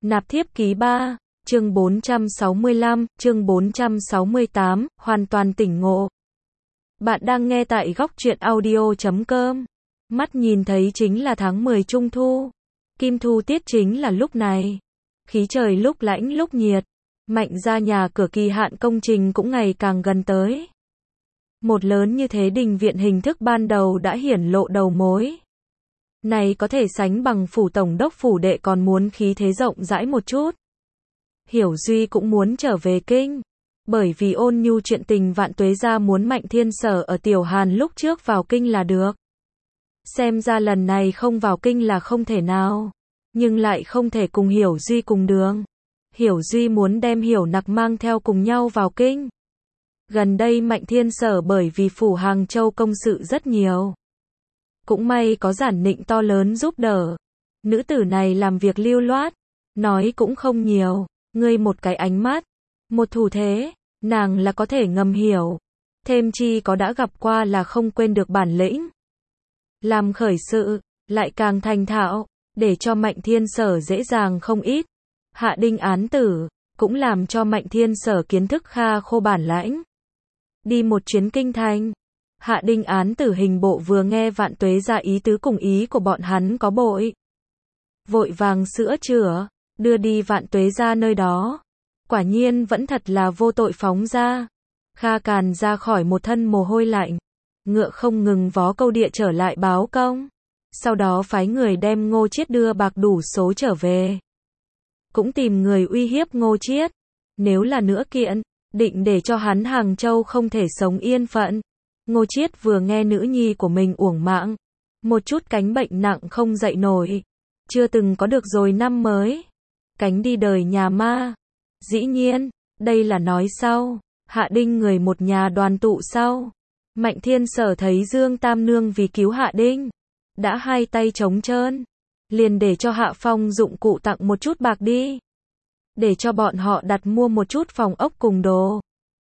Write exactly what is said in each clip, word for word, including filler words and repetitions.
Nạp thiếp ký ba, chương bốn trăm sáu mươi lăm, chương bốn trăm sáu mươi tám, hoàn toàn tỉnh ngộ. Bạn đang nghe tại góc truyện audio chấm com. Mắt nhìn thấy chính là tháng mười trung thu. Kim thu tiết chính là lúc này. Khí trời lúc lạnh lúc nhiệt. Mạnh ra nhà cửa kỳ hạn công trình cũng ngày càng gần tới. Một lớn như thế đình viện hình thức ban đầu đã hiển lộ đầu mối. Này có thể sánh bằng phủ tổng đốc phủ đệ còn muốn khí thế rộng rãi một chút. Hiểu Duy cũng muốn trở về kinh. Bởi vì Ôn Nhu chuyện tình Vạn Tuế gia muốn Mạnh Thiên Sở ở Tiểu Hàn lúc trước vào kinh là được. Xem ra lần này không vào kinh là không thể nào. Nhưng lại không thể cùng Hiểu Duy cùng đường. Hiểu Duy muốn đem Hiểu Nặc mang theo cùng nhau vào kinh. Gần đây Mạnh Thiên Sở bởi vì phủ Hàng Châu công sự rất nhiều. Cũng may có Giản Nịnh to lớn giúp đỡ. Nữ tử này làm việc lưu loát, nói cũng không nhiều, ngươi một cái ánh mắt, một thủ thế, nàng là có thể ngầm hiểu. Thêm chi có đã gặp qua là không quên được bản lĩnh. Làm khởi sự, lại càng thành thạo, để cho Mạnh Thiên Sở dễ dàng không ít. Hạ đinh án tử, cũng làm cho Mạnh Thiên Sở kiến thức kha khô bản lãnh. Đi một chuyến kinh thành. Hạ đinh án tử hình bộ vừa nghe Vạn Tuế ra ý tứ cùng ý của bọn hắn có bội. Vội vàng sữa chữa, đưa đi Vạn Tuế ra nơi đó. Quả nhiên vẫn thật là vô tội phóng ra. Kha Càn ra khỏi một thân mồ hôi lạnh. Ngựa không ngừng vó câu địa trở lại báo công. Sau đó phái người đem Ngô Chiết đưa bạc đủ số trở về. Cũng tìm người uy hiếp Ngô Chiết. Nếu là nữa kiện, định để cho hắn Hàng Châu không thể sống yên phận. Ngô Chiết vừa nghe nữ nhi của mình uổng mạng, một chút cánh bệnh nặng không dậy nổi, chưa từng có được rồi năm mới, cánh đi đời nhà ma. Dĩ nhiên, đây là nói sau, Hạ Đinh người một nhà đoàn tụ sau. Mạnh Thiên Sở thấy Dương Tam Nương vì cứu Hạ Đinh, đã hai tay trống trơn, liền để cho Hạ Phong dụng cụ tặng một chút bạc đi, để cho bọn họ đặt mua một chút phòng ốc cùng đồ.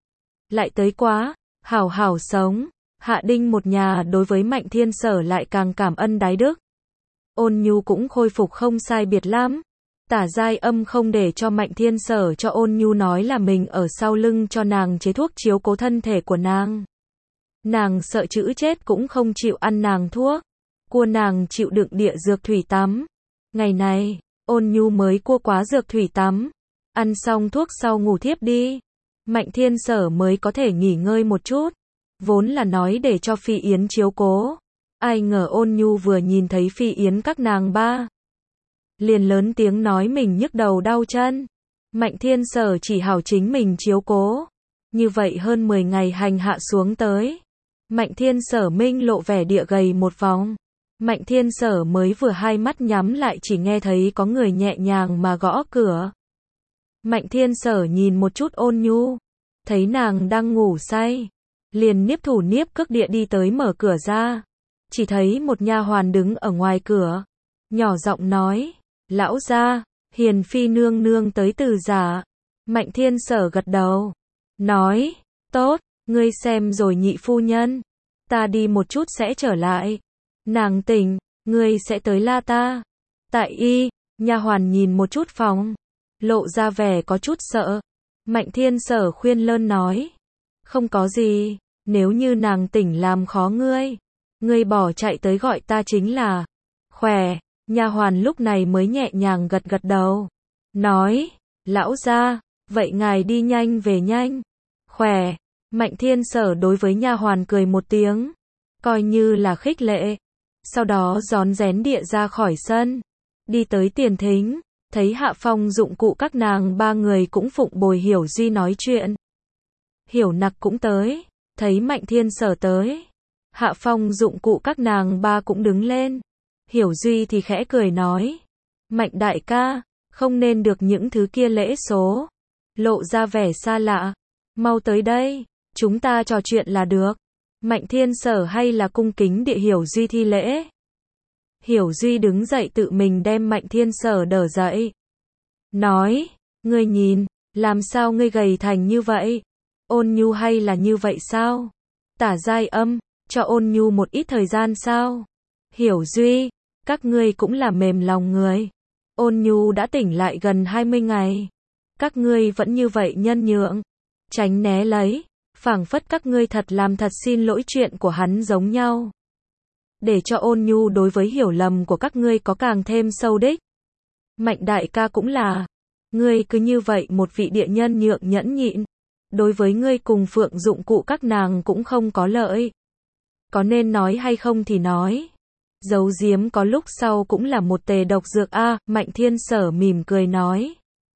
Lại tới quá, hảo hảo sống. Hạ Đinh một nhà đối với Mạnh Thiên Sở lại càng cảm ân đái đức. Ôn Nhu cũng khôi phục không sai biệt lắm. Tả Giai Âm không để cho Mạnh Thiên Sở cho Ôn Nhu nói là mình ở sau lưng cho nàng chế thuốc chiếu cố thân thể của nàng. Nàng sợ chữ chết cũng không chịu ăn nàng thuốc. Cua nàng chịu đựng địa dược thủy tắm. Ngày này, Ôn Nhu mới cua quá dược thủy tắm. Ăn xong thuốc sau ngủ thiếp đi. Mạnh Thiên Sở mới có thể nghỉ ngơi một chút. Vốn là nói để cho Phi Yến chiếu cố. Ai ngờ Ôn Nhu vừa nhìn thấy Phi Yến các nàng ba, liền lớn tiếng nói mình nhức đầu đau chân. Mạnh Thiên Sở chỉ hảo chính mình chiếu cố. Như vậy hơn mười ngày hành hạ xuống tới. Mạnh Thiên Sở minh lộ vẻ địa gầy một vòng. Mạnh Thiên Sở mới vừa hai mắt nhắm lại chỉ nghe thấy có người nhẹ nhàng mà gõ cửa. Mạnh Thiên Sở nhìn một chút Ôn Nhu, thấy nàng đang ngủ say. Liền niếp thủ niếp cước địa đi tới mở cửa ra. Chỉ thấy một nha hoàn đứng ở ngoài cửa. Nhỏ giọng nói, lão gia, Hiền Phi nương nương tới từ giả. Mạnh Thiên Sở gật đầu. Nói, tốt, ngươi xem rồi nhị phu nhân. Ta đi một chút sẽ trở lại. Nàng tỉnh, ngươi sẽ tới la ta. Tại y, nha hoàn nhìn một chút phòng. Lộ ra vẻ có chút sợ. Mạnh Thiên Sở khuyên lơn nói. Không có gì. Nếu như nàng tỉnh làm khó ngươi, ngươi bỏ chạy tới gọi ta chính là. Khỏe, nha hoàn lúc này mới nhẹ nhàng gật gật đầu. Nói, lão gia, vậy ngài đi nhanh về nhanh. Khỏe, Mạnh Thiên Sở đối với nha hoàn cười một tiếng, coi như là khích lệ. Sau đó rón rén địa ra khỏi sân, đi tới tiền thính, thấy Hạ Phong dụng cụ các nàng ba người cũng phụng bồi Hiểu Duy nói chuyện. Hiểu Nặc cũng tới. Thấy Mạnh Thiên Sở tới, Hạ Phong dụng cụ các nàng ba cũng đứng lên. Hiểu Duy thì khẽ cười nói, Mạnh đại ca, không nên được những thứ kia lễ số. Lộ ra vẻ xa lạ. Mau tới đây, chúng ta trò chuyện là được. Mạnh Thiên Sở hay là cung kính địa Hiểu Duy thi lễ. Hiểu Duy đứng dậy tự mình đem Mạnh Thiên Sở đỡ dậy. Nói, ngươi nhìn, làm sao ngươi gầy thành như vậy? Ôn Nhu hay là như vậy sao? Tả Giai Âm, cho Ôn Nhu một ít thời gian sao? Hiểu Duy, các ngươi cũng là mềm lòng người. Ôn Nhu đã tỉnh lại gần hai mươi ngày. Các ngươi vẫn như vậy nhân nhượng. Tránh né lấy. Phảng phất các ngươi thật làm thật xin lỗi chuyện của hắn giống nhau. Để cho Ôn Nhu đối với hiểu lầm của các ngươi có càng thêm sâu đích. Mạnh đại ca cũng là. Ngươi cứ như vậy một vị địa nhân nhượng nhẫn nhịn. Đối với ngươi cùng Phượng Dụng Cụ các nàng cũng không có lợi. Có nên nói hay không thì nói. Giấu giếm có lúc sau cũng là một tề độc dược a. Mạnh Thiên Sở mỉm cười nói.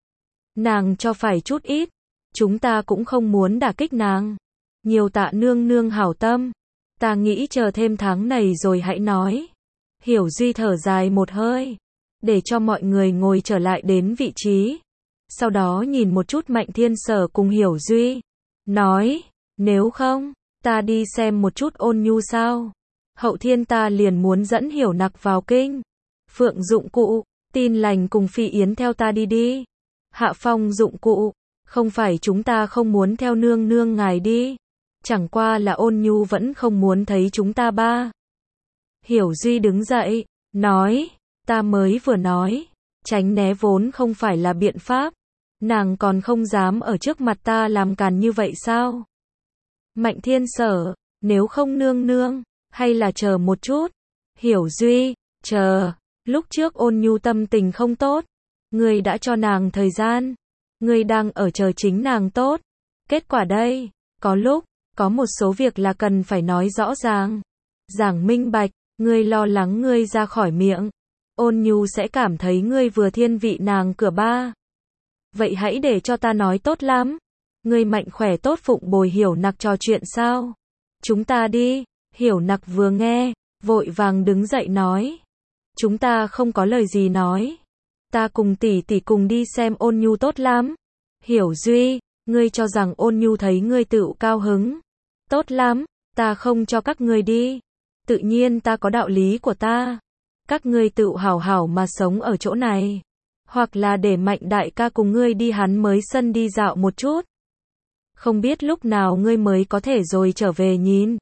Nàng cho phải chút ít. Chúng ta cũng không muốn đả kích nàng. Nhiều tạ nương nương hảo tâm. Ta nghĩ chờ thêm tháng này rồi hãy nói. Hiểu Duy thở dài một hơi. Để cho mọi người ngồi trở lại đến vị trí. Sau đó nhìn một chút Mạnh Thiên Sở cùng Hiểu Duy. Nói, nếu không, ta đi xem một chút Ôn Nhu sao. Hậu thiên ta liền muốn dẫn Hiểu Nặc vào kinh. Phượng Dụng Cụ, Tin Lành cùng Phi Yến theo ta đi đi. Hạ Phong Dụng Cụ, không phải chúng ta không muốn theo nương nương ngài đi. Chẳng qua là Ôn Nhu vẫn không muốn thấy chúng ta ba. Hiểu Duy đứng dậy, nói, ta mới vừa nói, tránh né vốn không phải là biện pháp. Nàng còn không dám ở trước mặt ta làm càn như vậy sao? Mạnh Thiên Sở, nếu không nương nương, hay là chờ một chút. Hiểu Duy, chờ, lúc trước Ôn Nhu tâm tình không tốt. Ngươi đã cho nàng thời gian. Ngươi đang ở chờ chính nàng tốt. Kết quả đây, có lúc, có một số việc là cần phải nói rõ ràng. Giảng minh bạch, ngươi lo lắng ngươi ra khỏi miệng. Ôn Nhu sẽ cảm thấy ngươi vừa thiên vị nàng cửa ba. Vậy hãy để cho ta nói tốt lắm. Ngươi mạnh khỏe tốt phụng bồi Hiểu Nặc trò chuyện sao? Chúng ta đi. Hiểu Nặc vừa nghe, vội vàng đứng dậy nói. Chúng ta không có lời gì nói. Ta cùng tỷ tỷ cùng đi xem Ôn Nhu tốt lắm. Hiểu Duy, ngươi cho rằng Ôn Nhu thấy ngươi tựu cao hứng. Tốt lắm, ta không cho các ngươi đi. Tự nhiên ta có đạo lý của ta. Các ngươi tựu hảo hảo mà sống ở chỗ này. Hoặc là để Mạnh đại ca cùng ngươi đi hắn mới sân đi dạo một chút. Không biết lúc nào ngươi mới có thể rồi trở về nhìn.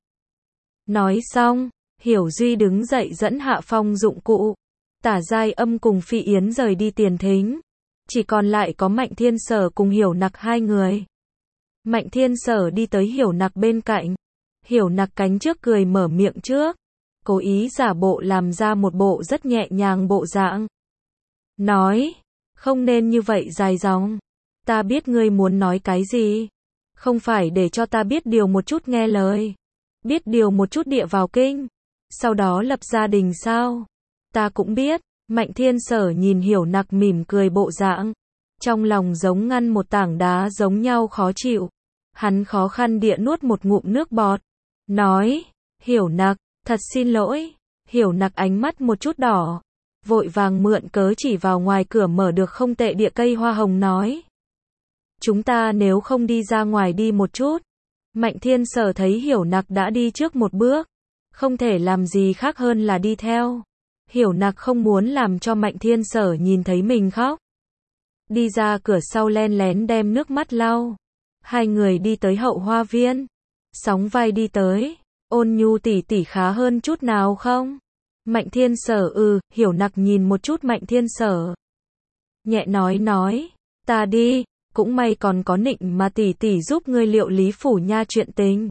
Nói xong, Hiểu Duy đứng dậy dẫn Hạ Phong Dụng Cụ. Tả Giai Âm cùng Phi Yến rời đi tiền thính. Chỉ còn lại có Mạnh Thiên Sở cùng Hiểu Nặc hai người. Mạnh Thiên Sở đi tới Hiểu Nặc bên cạnh. Hiểu Nặc cánh trước cười mở miệng trước. Cố ý giả bộ làm ra một bộ rất nhẹ nhàng bộ dạng. Nói, không nên như vậy dài dòng. Ta biết ngươi muốn nói cái gì. Không phải để cho ta biết điều một chút nghe lời. Biết điều một chút địa vào kinh. Sau đó lập gia đình sao? Ta cũng biết. Mạnh Thiên Sở nhìn Hiểu Nặc mỉm cười bộ dạng. Trong lòng giống ngăn một tảng đá giống nhau khó chịu. Hắn khó khăn địa nuốt một ngụm nước bọt. Nói, Hiểu Nặc, thật xin lỗi. Hiểu Nặc ánh mắt một chút đỏ. Vội vàng mượn cớ chỉ vào ngoài cửa mở được không tệ địa cây hoa hồng nói. Chúng ta nếu không đi ra ngoài đi một chút. Mạnh Thiên Sở thấy Hiểu Nặc đã đi trước một bước. Không thể làm gì khác hơn là đi theo. Hiểu Nặc không muốn làm cho Mạnh Thiên Sở nhìn thấy mình khóc. Đi ra cửa sau len lén đem nước mắt lau. Hai người đi tới hậu hoa viên. Sóng vai đi tới. Ôn Nhu tỷ tỷ khá hơn chút nào không? Mạnh Thiên Sở ừ, Hiểu Nặc nhìn một chút Mạnh Thiên Sở. Nhẹ nói nói, ta đi, cũng may còn có Nịnh mà tỷ tỷ giúp ngươi liệu lý phủ nha chuyện tình.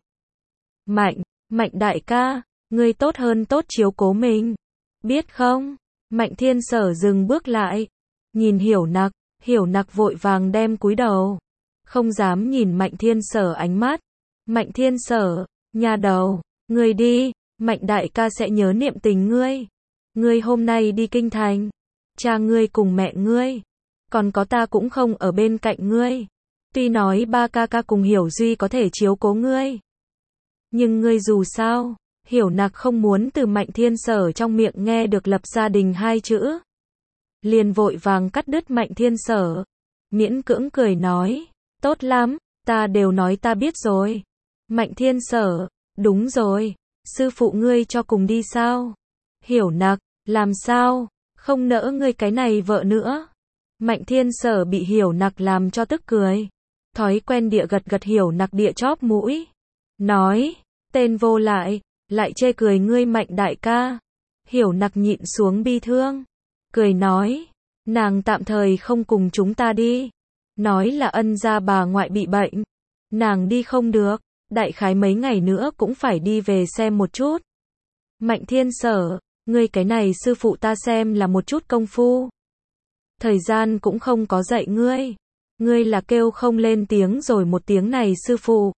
Mạnh, Mạnh đại ca, ngươi tốt hơn tốt chiếu cố mình. Biết không? Mạnh Thiên Sở dừng bước lại. Nhìn Hiểu Nặc, Hiểu Nặc vội vàng đem cúi đầu. Không dám nhìn Mạnh Thiên Sở ánh mắt. Mạnh Thiên Sở, nhà đầu, ngươi đi, Mạnh đại ca sẽ nhớ niệm tình ngươi. Ngươi hôm nay đi kinh thành. Cha ngươi cùng mẹ ngươi. Còn có ta cũng không ở bên cạnh ngươi. Tuy nói ba ca ca cùng Hiểu Duy có thể chiếu cố ngươi. Nhưng ngươi dù sao, Hiểu Nặc không muốn từ Mạnh Thiên Sở trong miệng nghe được lập gia đình hai chữ. Liền vội vàng cắt đứt Mạnh Thiên Sở. Miễn cưỡng cười nói, tốt lắm, ta đều nói ta biết rồi. Mạnh Thiên Sở, đúng rồi, sư phụ ngươi cho cùng đi sao? Hiểu Nặc, làm sao, không nỡ ngươi cái này vợ nữa. Mạnh Thiên Sở bị Hiểu Nặc làm cho tức cười. Thói quen địa gật gật Hiểu Nặc địa chóp mũi. Nói, tên vô lại, lại chê cười ngươi Mạnh đại ca. Hiểu Nặc nhịn xuống bi thương. Cười nói, Nàng tạm thời không cùng chúng ta đi. Nói là ân gia bà ngoại bị bệnh. Nàng đi không được. Đại khái mấy ngày nữa cũng phải đi về xem một chút. Mạnh Thiên Sở, ngươi cái này sư phụ ta xem là một chút công phu. Thời gian cũng không có dạy ngươi. Ngươi là kêu không lên tiếng rồi một tiếng này sư phụ.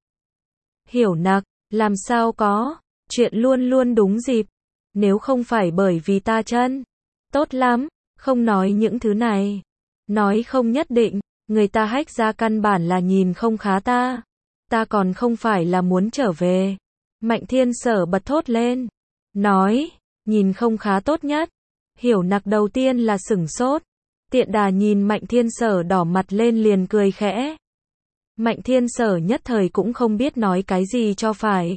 Hiểu nặc, làm sao có, chuyện luôn luôn đúng dịp. Nếu không phải bởi vì ta chân tốt lắm, không nói những thứ này. Nói không nhất định, người ta hách ra căn bản là nhìn không khá ta. Ta còn không phải là muốn trở về. Mạnh Thiên Sở bật thốt lên. Nói, nhìn không khá tốt nhất. Hiểu nặc đầu tiên là sửng sốt. Tiện đà nhìn Mạnh Thiên Sở đỏ mặt lên liền cười khẽ. Mạnh Thiên Sở nhất thời cũng không biết nói cái gì cho phải.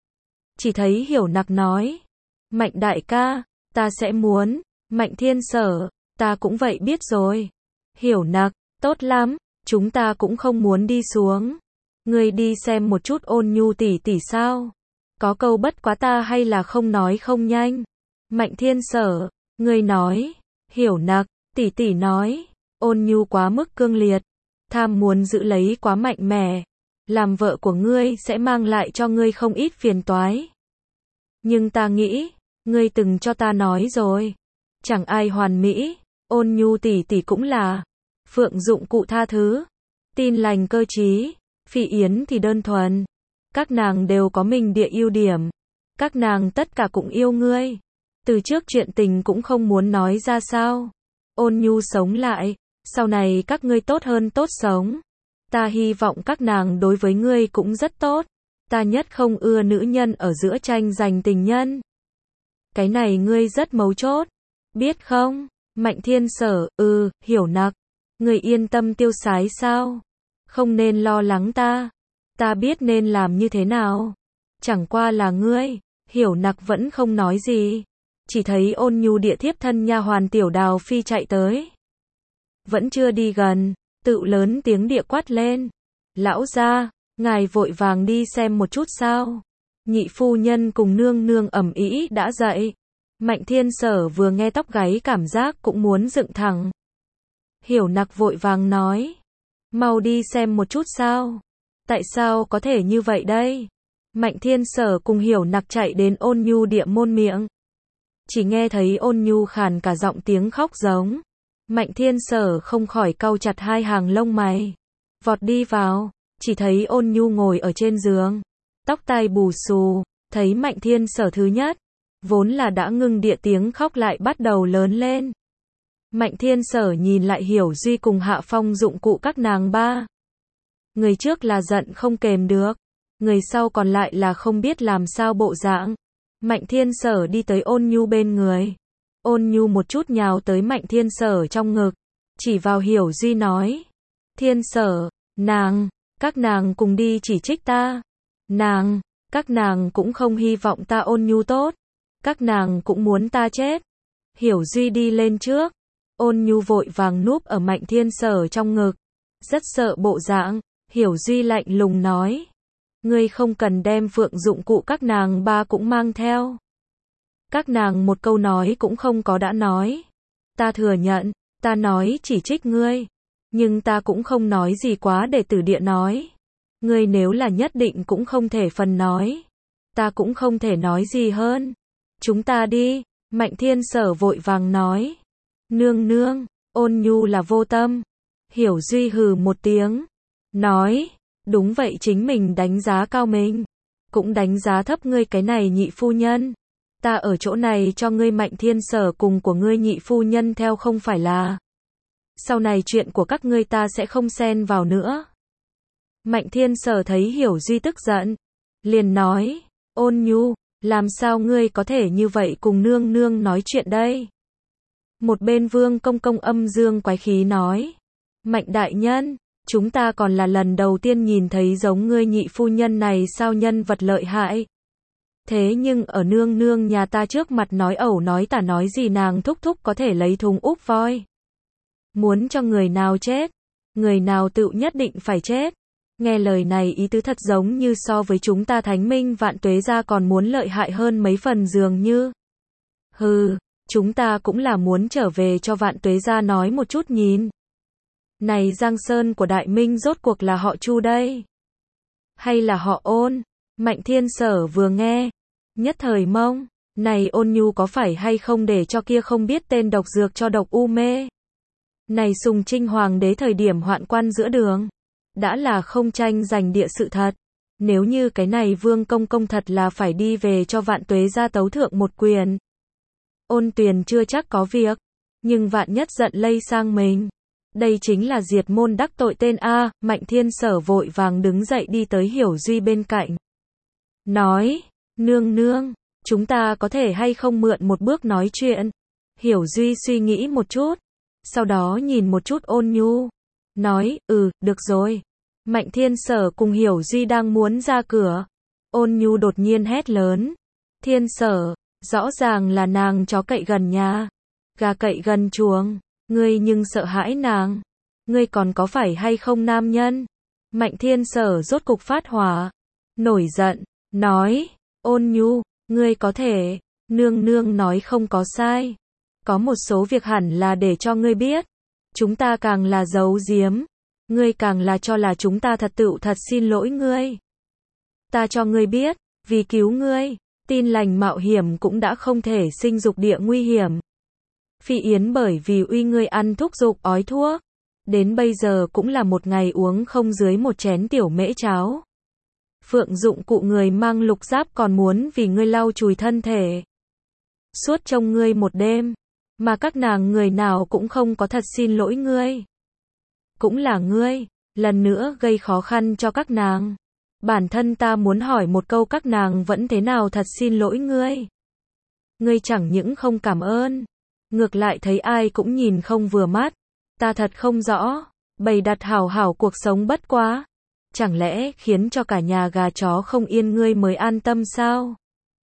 Chỉ thấy Hiểu nặc nói. Mạnh đại ca, ta sẽ muốn. Mạnh Thiên Sở, ta cũng vậy biết rồi. Hiểu nặc, tốt lắm, chúng ta cũng không muốn đi xuống. Ngươi đi xem một chút Ôn Nhu tỷ tỷ sao? Có câu bất quá ta hay là không nói không nhanh. Mạnh Thiên Sở, ngươi nói. Hiểu nặc, tỷ tỷ nói. Ôn Nhu quá mức cương liệt. Tham muốn giữ lấy quá mạnh mẽ. Làm vợ của ngươi sẽ mang lại cho ngươi không ít phiền toái. Nhưng ta nghĩ, ngươi từng cho ta nói rồi. Chẳng ai hoàn mỹ. Ôn Nhu tỷ tỷ cũng là. Phượng dụng cụ tha thứ. Tin lành cơ trí. Phỉ Yến thì đơn thuần. Các nàng đều có mình địa ưu điểm. Các nàng tất cả cũng yêu ngươi. Từ trước chuyện tình cũng không muốn nói ra sao. Ôn Nhu sống lại. Sau này các ngươi tốt hơn tốt sống. Ta hy vọng các nàng đối với ngươi cũng rất tốt. Ta nhất không ưa nữ nhân ở giữa tranh giành tình nhân. Cái này ngươi rất mấu chốt. Biết không? Mạnh Thiên Sở, ừ, Hiểu nặc. Ngươi yên tâm tiêu sái sao? Không nên lo lắng ta. Ta biết nên làm như thế nào. Chẳng qua là ngươi. Hiểu nặc vẫn không nói gì. Chỉ thấy Ôn Nhu địa thiếp thân nha hoàn Tiểu Đào Phi chạy tới. Vẫn chưa đi gần, tự lớn tiếng địa quát lên. Lão gia, ngài vội vàng đi xem một chút sao. Nhị phu nhân cùng nương nương ầm ĩ đã dậy. Mạnh Thiên Sở vừa nghe tóc gáy cảm giác cũng muốn dựng thẳng. Hiểu nặc vội vàng nói. Mau đi xem một chút sao. Tại sao có thể như vậy đây? Mạnh Thiên Sở cùng Hiểu nặc chạy đến Ôn Nhu địa môn miệng. Chỉ nghe thấy Ôn Nhu khàn cả giọng tiếng khóc giống. Mạnh Thiên Sở không khỏi cau chặt hai hàng lông mày. Vọt đi vào, chỉ thấy Ôn Nhu ngồi ở trên giường. Tóc tai bù xù, thấy Mạnh Thiên Sở thứ nhất. Vốn là đã ngưng địa tiếng khóc lại bắt đầu lớn lên. Mạnh Thiên Sở nhìn lại Hiểu Duy cùng Hạ Phong dụng cụ các nàng ba. Người trước là giận không kềm được. Người sau còn lại là không biết làm sao bộ dạng. Mạnh Thiên Sở đi tới Ôn Nhu bên người. Ôn Nhu một chút nhào tới Mạnh Thiên Sở trong ngực. Chỉ vào Hiểu Duy nói. Thiên Sở, nàng, các nàng cùng đi chỉ trích ta. Nàng, các nàng cũng không hy vọng ta Ôn Nhu tốt. Các nàng cũng muốn ta chết. Hiểu Duy đi lên trước. Ôn Nhu vội vàng núp ở Mạnh Thiên Sở trong ngực. Rất sợ bộ dạng. Hiểu Duy lạnh lùng nói. Ngươi không cần đem Phượng dụng cụ các nàng ba cũng mang theo. Các nàng một câu nói cũng không có đã nói. Ta thừa nhận, ta nói chỉ trích ngươi. Nhưng ta cũng không nói gì quá để tử địa nói. Ngươi nếu là nhất định cũng không thể phần nói. Ta cũng không thể nói gì hơn. Chúng ta đi, Mạnh Thiên Sở vội vàng nói. Nương nương, Ôn Nhu là vô tâm. Hiểu Duy hừ một tiếng. Nói, đúng vậy chính mình đánh giá cao mình. Cũng đánh giá thấp ngươi cái này nhị phu nhân. Ta ở chỗ này cho ngươi Mạnh Thiên Sở cùng của ngươi nhị phu nhân theo không phải là. Sau này chuyện của các ngươi ta sẽ không xen vào nữa. Mạnh Thiên Sở thấy Hiểu Duy tức giận. Liền nói, Ôn Nhu, làm sao ngươi có thể như vậy cùng nương nương nói chuyện đây? Một bên Vương Công Công âm dương quái khí nói. Mạnh đại nhân, chúng ta còn là lần đầu tiên nhìn thấy giống ngươi nhị phu nhân này sao nhân vật lợi hại. Thế nhưng ở nương nương nhà ta trước mặt nói ẩu nói tả nói gì nàng thúc thúc có thể lấy thùng úp voi. Muốn cho người nào chết, người nào tự nhất định phải chết. Nghe lời này ý tứ thật giống như so với chúng ta Thánh Minh Vạn Tuế ra còn muốn lợi hại hơn mấy phần dường như. Hừ, chúng ta cũng là muốn trở về cho Vạn Tuế gia nói một chút nhìn. Này Giang Sơn của Đại Minh rốt cuộc là họ Chu đây? Hay là họ Ôn? Mạnh Thiên Sở vừa nghe, nhất thời mông, này Ôn Nhu có phải hay không để cho kia không biết tên độc dược cho độc u mê? Này Sùng Trinh Hoàng đế thời điểm hoạn quan giữa đường, đã là không tranh giành địa sự thật. Nếu như cái này Vương Công Công thật là phải đi về cho Vạn Tuế gia tấu thượng một quyền. Ôn Tuyền chưa chắc có việc, nhưng vạn nhất giận lây sang mình. Đây chính là diệt môn đắc tội tên A. Mạnh Thiên Sở vội vàng đứng dậy đi tới Hiểu Duy bên cạnh. Nói, nương nương, chúng ta có thể hay không mượn một bước nói chuyện. Hiểu Duy suy nghĩ một chút, sau đó nhìn một chút Ôn Nhu. Nói, ừ, được rồi. Mạnh Thiên Sở cùng Hiểu Duy đang muốn ra cửa. Ôn Nhu đột nhiên hét lớn. Thiên Sở, rõ ràng là nàng chó cậy gần nhà, gà cậy gần chuồng. Ngươi nhưng sợ hãi nàng. Ngươi còn có phải hay không nam nhân? Mạnh Thiên Sở rốt cục phát hỏa. Nổi giận, nói, Ôn Nhu, ngươi có thể, nương nương nói không có sai. Có một số việc hẳn là để cho ngươi biết. Chúng ta càng là giấu giếm, ngươi càng là cho là chúng ta thật tựu thật xin lỗi ngươi. Ta cho ngươi biết, vì cứu ngươi, tin lành mạo hiểm cũng đã không thể sinh dục địa nguy hiểm. Phi Yến bởi vì uy ngươi ăn thuốc dục ói thuốc, đến bây giờ cũng là một ngày uống không dưới một chén tiểu mễ cháo. Phượng Dụng Cụ người mang lục giáp còn muốn vì ngươi lau chùi thân thể. Suốt trông ngươi một đêm, mà các nàng người nào cũng không có thật xin lỗi ngươi. Cũng là ngươi, lần nữa gây khó khăn cho các nàng. Bản thân ta muốn hỏi một câu các nàng vẫn thế nào thật xin lỗi ngươi. Ngươi chẳng những không cảm ơn, ngược lại thấy ai cũng nhìn không vừa mắt. Ta thật không rõ, bày đặt hảo hảo cuộc sống bất quá. Chẳng lẽ khiến cho cả nhà gà chó không yên ngươi mới an tâm sao?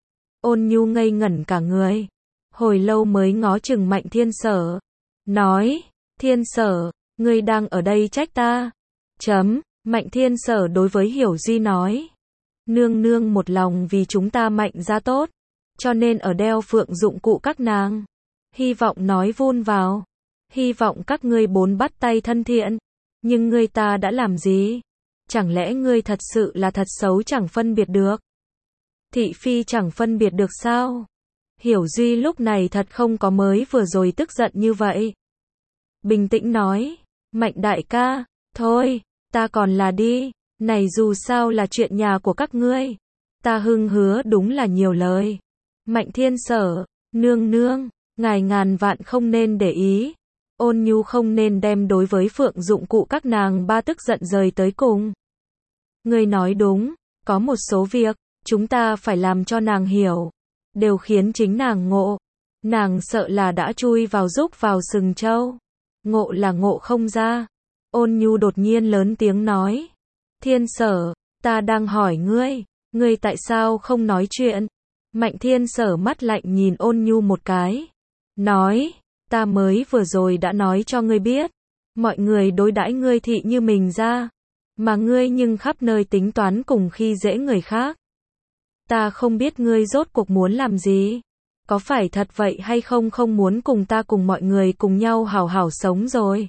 Ôn Nhu ngây ngẩn cả người, hồi lâu mới ngó chừng Mạnh Thiên Sở. Nói, Thiên Sở, ngươi đang ở đây trách ta. Chấm, Mạnh Thiên Sở đối với Hiểu Duy nói. Nương nương một lòng vì chúng ta Mạnh gia tốt, cho nên ở đeo Phượng Dụng Cụ các nàng. Hy vọng nói vun vào. Hy vọng các ngươi bốn bắt tay thân thiện. Nhưng ngươi ta đã làm gì? Chẳng lẽ ngươi thật sự là thật xấu chẳng phân biệt được? Thị phi chẳng phân biệt được sao? Hiểu Duy lúc này thật không có mới vừa rồi tức giận như vậy. Bình tĩnh nói, Mạnh đại ca, thôi, ta còn là đi, này dù sao là chuyện nhà của các ngươi. Ta hưng hứa đúng là nhiều lời. Mạnh Thiên Sở, nương nương, ngài ngàn vạn không nên để ý. Ôn Nhu không nên đem đối với Phượng Dụng Cụ các nàng ba tức giận rời tới cùng. Ngươi nói đúng, có một số việc, chúng ta phải làm cho nàng hiểu, đều khiến chính nàng ngộ. Nàng sợ là đã chui vào rúc vào sừng trâu. Ngộ là ngộ không ra. Ôn Nhu đột nhiên lớn tiếng nói. Thiên Sở, ta đang hỏi ngươi, ngươi tại sao không nói chuyện? Mạnh Thiên Sở mắt lạnh nhìn Ôn Nhu một cái. Nói, ta mới vừa rồi đã nói cho ngươi biết. Mọi người đối đãi ngươi thị như mình ra. Mà ngươi nhưng khắp nơi tính toán cùng khi dễ người khác. Ta không biết ngươi rốt cuộc muốn làm gì. Có phải thật vậy hay không không muốn cùng ta cùng mọi người cùng nhau hảo hảo sống rồi.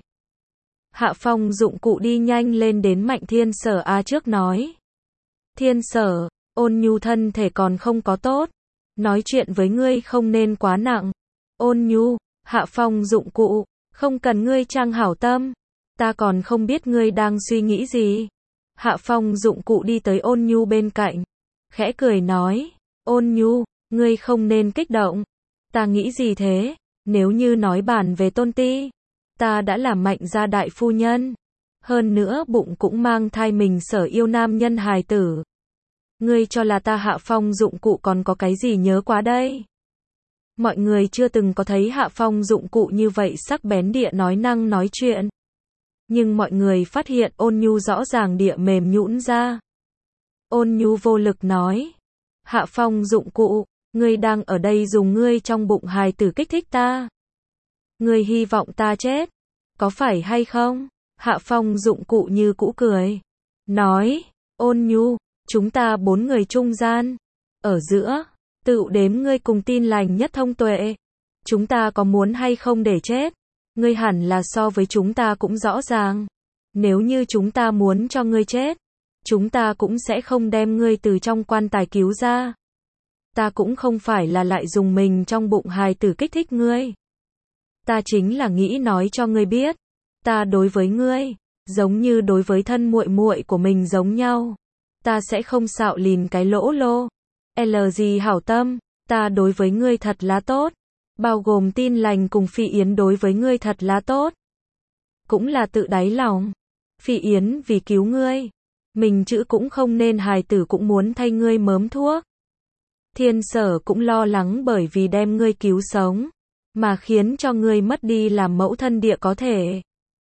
Hạ Phong Dụng Cụ đi nhanh lên đến Mạnh Thiên Sở A trước nói. Thiên Sở, Ôn Nhu thân thể còn không có tốt. Nói chuyện với ngươi không nên quá nặng. Ôn Nhu, Hạ Phong Dụng Cụ, không cần ngươi trang hảo tâm. Ta còn không biết ngươi đang suy nghĩ gì. Hạ Phong Dụng Cụ đi tới Ôn Nhu bên cạnh. Khẽ cười nói. Ôn Nhu, ngươi không nên kích động. Ta nghĩ gì thế? Nếu như nói bản về tôn ti, ta đã là Mạnh gia đại phu nhân. Hơn nữa bụng cũng mang thai mình sở yêu nam nhân hài tử. Ngươi cho là ta Hạ Phong Dụng Cụ còn có cái gì nhớ quá đây? Mọi người chưa từng có thấy Hạ Phong Dụng Cụ như vậy sắc bén địa nói năng nói chuyện. Nhưng mọi người phát hiện Ôn Nhu rõ ràng địa mềm nhũn ra. Ôn Nhu vô lực nói. Hạ Phong Dụng Cụ, ngươi đang ở đây dùng ngươi trong bụng hài tử kích thích ta. Ngươi hy vọng ta chết. Có phải hay không? Hạ Phong Dụng Cụ như cũ cười. Nói, Ôn Nhu, chúng ta bốn người trung gian. Ở giữa, tự đếm ngươi cùng tin lành nhất thông tuệ. Chúng ta có muốn hay không để chết? Ngươi hẳn là so với chúng ta cũng rõ ràng. Nếu như chúng ta muốn cho ngươi chết, chúng ta cũng sẽ không đem ngươi từ trong quan tài cứu ra. Ta cũng không phải là lại dùng mình trong bụng hài tử kích thích ngươi. Ta chính là nghĩ nói cho ngươi biết, ta đối với ngươi, giống như đối với thân muội muội của mình giống nhau. Ta sẽ không xạo lìn cái lỗ lô. L gì hảo tâm, ta đối với ngươi thật là tốt. Bao gồm Tin Lành cùng Phi Yến đối với ngươi thật là tốt. Cũng là tự đáy lòng. Phi Yến vì cứu ngươi, mình chữ cũng không nên hài tử cũng muốn thay ngươi mớm thuốc. Thiên Sở cũng lo lắng bởi vì đem ngươi cứu sống, mà khiến cho ngươi mất đi làm mẫu thân địa có thể.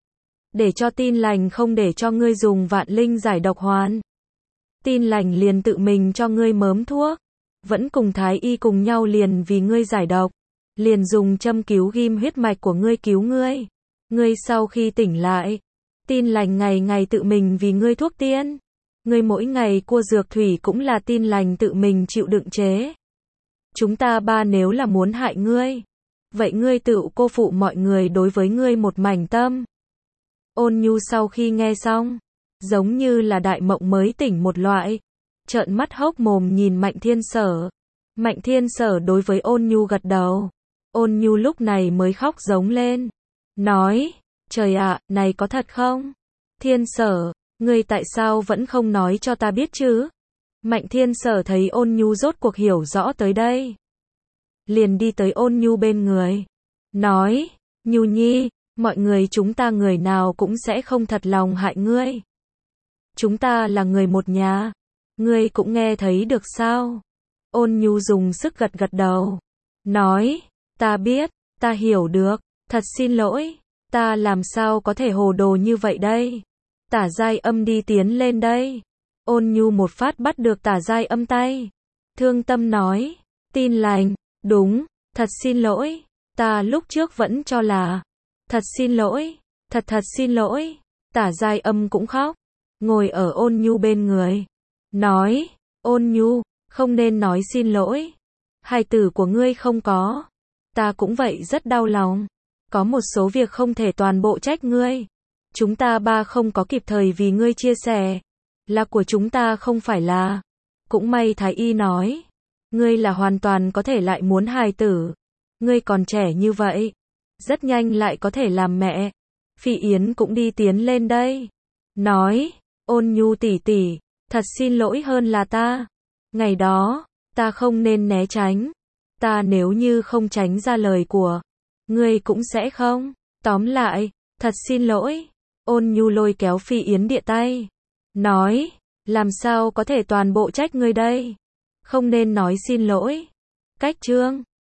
Để cho Tin Lành không để cho ngươi dùng vạn linh giải độc hoàn. Tin Lành liền tự mình cho ngươi mớm thuốc, vẫn cùng Thái Y cùng nhau liền vì ngươi giải độc, liền dùng châm cứu ghim huyết mạch của ngươi cứu ngươi. Ngươi sau khi tỉnh lại, Tin Lành ngày ngày tự mình vì ngươi thuốc tiên. Ngươi mỗi ngày cua dược thủy cũng là Tin Lành tự mình chịu đựng chế. Chúng ta ba nếu là muốn hại ngươi, vậy ngươi tự cô phụ mọi người đối với ngươi một mảnh tâm. Ôn Nhu sau khi nghe xong, giống như là đại mộng mới tỉnh một loại, trợn mắt hốc mồm nhìn Mạnh Thiên Sở. Mạnh Thiên Sở đối với Ôn Nhu gật đầu. Ôn Nhu lúc này mới khóc giống lên, nói, trời ạ, này có thật không? Thiên Sở, ngươi tại sao vẫn không nói cho ta biết chứ? Mạnh Thiên Sở thấy Ôn Nhu rốt cuộc hiểu rõ tới đây, liền đi tới Ôn Nhu bên người, nói, Nhu Nhi, mọi người chúng ta người nào cũng sẽ không thật lòng hại ngươi. Chúng ta là người một nhà, ngươi cũng nghe thấy được sao? Ôn Nhu dùng sức gật gật đầu, nói, ta biết, ta hiểu được, thật xin lỗi, ta làm sao có thể hồ đồ như vậy đây? Tả Giai Âm đi tiến lên đây. Ôn Nhu một phát bắt được Tả Giai Âm tay. Thương tâm nói, Tin Lành, đúng, thật xin lỗi, ta lúc trước vẫn cho là, thật xin lỗi, thật thật xin lỗi. Tả Giai Âm cũng khóc, ngồi ở Ôn Nhu bên người, nói, Ôn Nhu, không nên nói xin lỗi. Hài tử của ngươi không có, ta cũng vậy rất đau lòng. Có một số việc không thể toàn bộ trách ngươi. Chúng ta ba không có kịp thời vì ngươi chia sẻ, là của chúng ta không phải là. Cũng may Thái Y nói, ngươi là hoàn toàn có thể lại muốn hài tử. Ngươi còn trẻ như vậy, rất nhanh lại có thể làm mẹ. Phi Yến cũng đi tiến lên đây, nói, Ôn Nhu tỷ tỷ, thật xin lỗi hơn là ta. Ngày đó, ta không nên né tránh. Ta nếu như không tránh ra lời của ngươi cũng sẽ không. Tóm lại, thật xin lỗi. Ôn Nhu lôi kéo Phi Yến địa tay, nói, làm sao có thể toàn bộ trách ngươi đây? Không nên nói xin lỗi. Cách chương